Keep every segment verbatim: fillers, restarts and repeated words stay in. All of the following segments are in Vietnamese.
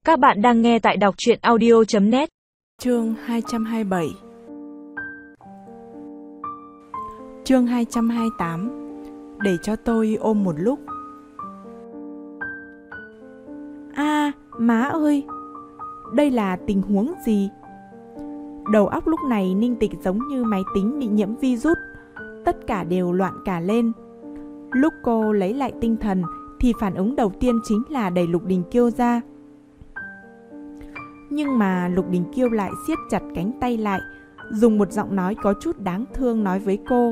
Các bạn đang nghe tại đọc truyện audio chấm net. Chương hai trăm hai mươi bảy. Chương hai trăm hai mươi tám. Để cho tôi ôm một lúc. À, má ơi, đây là tình huống gì? Đầu óc lúc này Ninh Tịch giống như máy tính bị nhiễm virus, tất cả đều loạn cả lên. Lúc cô lấy lại tinh thần thì phản ứng đầu tiên chính là đẩy Lục Đình Kiêu ra. Nhưng mà Lục Đình Kiêu lại siết chặt cánh tay lại, dùng một giọng nói có chút đáng thương nói với cô: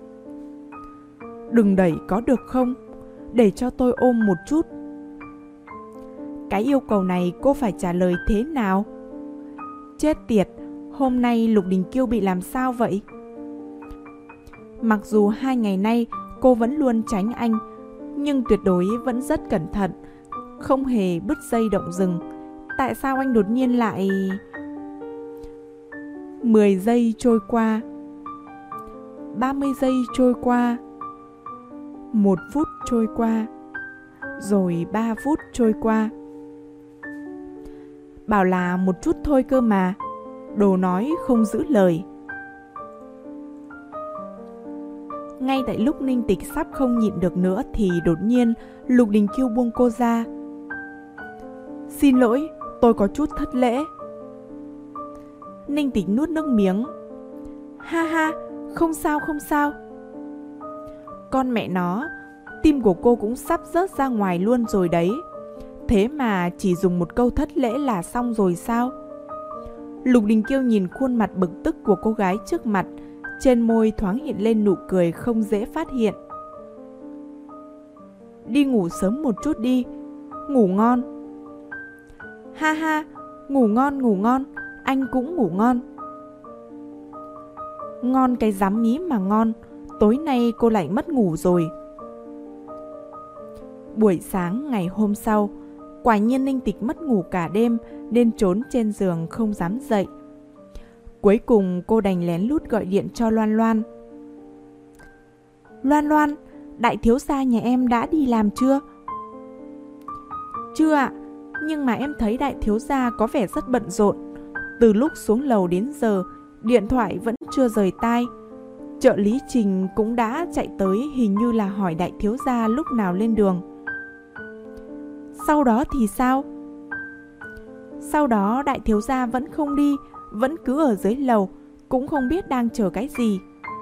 "Đừng đẩy có được không? Để cho tôi ôm một chút." Cái yêu cầu này cô phải trả lời thế nào? Chết tiệt, hôm nay Lục Đình Kiêu bị làm sao vậy? Mặc dù hai ngày nay cô vẫn luôn tránh anh, nhưng tuyệt đối vẫn rất cẩn thận, không hề bứt dây động rừng. Tại sao anh đột nhiên lại... mười giây trôi qua, ba mươi giây trôi qua, một phút trôi qua, rồi ba phút trôi qua. Bảo là một chút thôi cơ mà, đồ nói không giữ lời. Ngay tại lúc Ninh Tịch sắp không nhịn được nữa thì đột nhiên Lục Đình Kiêu buông cô ra. "Xin lỗi, tôi có chút thất lễ." Ninh Tịch nuốt nước miếng. Ha ha, không sao không sao. Con mẹ nó, tim của cô cũng sắp rớt ra ngoài luôn rồi đấy. Thế mà chỉ dùng một câu thất lễ là xong rồi sao? Lục Đình Kiêu nhìn khuôn mặt bực tức của cô gái trước mặt, trên môi thoáng hiện lên nụ cười không dễ phát hiện. "Đi ngủ sớm một chút đi, ngủ ngon." Ha ha, ngủ ngon ngủ ngon, anh cũng ngủ ngon. Ngon cái dám nhí mà ngon, tối nay cô lại mất ngủ rồi. Buổi sáng ngày hôm sau, quả nhiên Ninh Tịch mất ngủ cả đêm nên trốn trên giường không dám dậy. Cuối cùng cô đành lén lút gọi điện cho Loan Loan. "Loan Loan, đại thiếu gia nhà em đã đi làm chưa?" "Chưa ạ, nhưng mà em thấy đại thiếu gia có vẻ rất bận rộn. Từ lúc xuống lầu đến giờ, điện thoại vẫn chưa rời tai. Trợ lý Trình cũng đã chạy tới, hình như là hỏi đại thiếu gia lúc nào lên đường." "Sau đó thì sao?" "Sau đó đại thiếu gia vẫn không đi, vẫn cứ ở dưới lầu, cũng không biết đang chờ cái gì."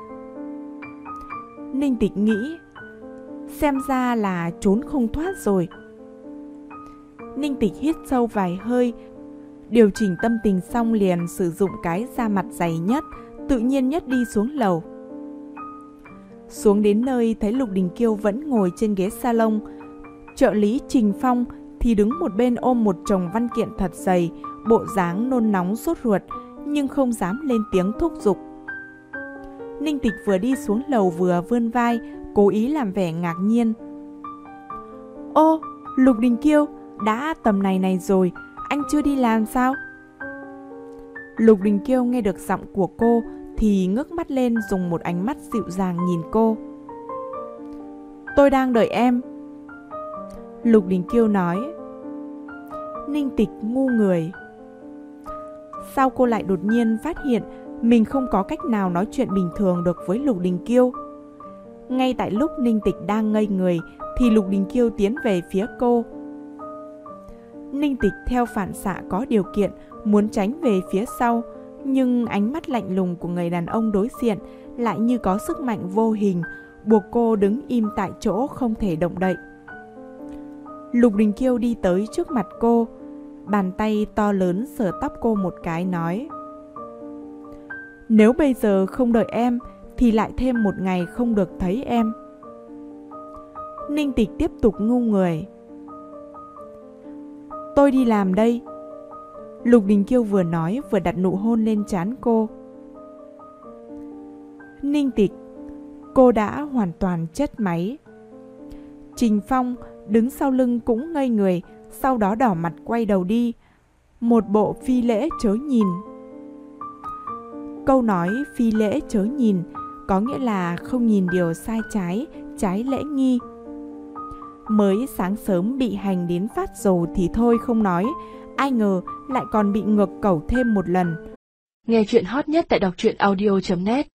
Ninh Tịch nghĩ, xem ra là trốn không thoát rồi. Ninh Tịch hít sâu vài hơi, điều chỉnh tâm tình xong liền sử dụng cái da mặt dày nhất, tự nhiên nhất đi xuống lầu. Xuống đến nơi thấy Lục Đình Kiêu vẫn ngồi trên ghế salon, trợ lý Trình Phong thì đứng một bên ôm một chồng văn kiện thật dày, bộ dáng nôn nóng sốt ruột nhưng không dám lên tiếng thúc giục. Ninh Tịch vừa đi xuống lầu vừa vươn vai, cố ý làm vẻ ngạc nhiên. "Ô, Lục Đình Kiêu, đã tầm này này rồi, anh chưa đi làm sao?" Lục Đình Kiêu nghe được giọng của cô thì ngước mắt lên, dùng một ánh mắt dịu dàng nhìn cô. "Tôi đang đợi em." Lục Đình Kiêu nói. Ninh Tịch ngu người. Sao cô lại đột nhiên phát hiện mình không có cách nào nói chuyện bình thường được với Lục Đình Kiêu? Ngay tại lúc Ninh Tịch đang ngây người thì Lục Đình Kiêu tiến về phía cô. Ninh Tịch theo phản xạ có điều kiện muốn tránh về phía sau, nhưng ánh mắt lạnh lùng của người đàn ông đối diện lại như có sức mạnh vô hình, buộc cô đứng im tại chỗ không thể động đậy. Lục Đình Kiêu đi tới trước mặt cô, bàn tay to lớn sờ tóc cô một cái nói: "Nếu bây giờ không đợi em thì lại thêm một ngày không được thấy em." Ninh Tịch tiếp tục ngu người. "Tôi đi làm đây." Lục Đình Kiêu vừa nói vừa đặt nụ hôn lên trán cô. Ninh Tịch, cô đã hoàn toàn chết máy. Trình Phong đứng sau lưng cũng ngây người, sau đó đỏ mặt quay đầu đi, một bộ phi lễ chớ nhìn. Câu nói phi lễ chớ nhìn có nghĩa là không nhìn điều sai trái, trái lễ nghi. Mới sáng sớm bị hành đến phát dầu thì thôi không nói, Ai ngờ lại còn bị ngược cẩu thêm một lần. Nghe chuyện hot nhất tại đọc truyện audio chấm net.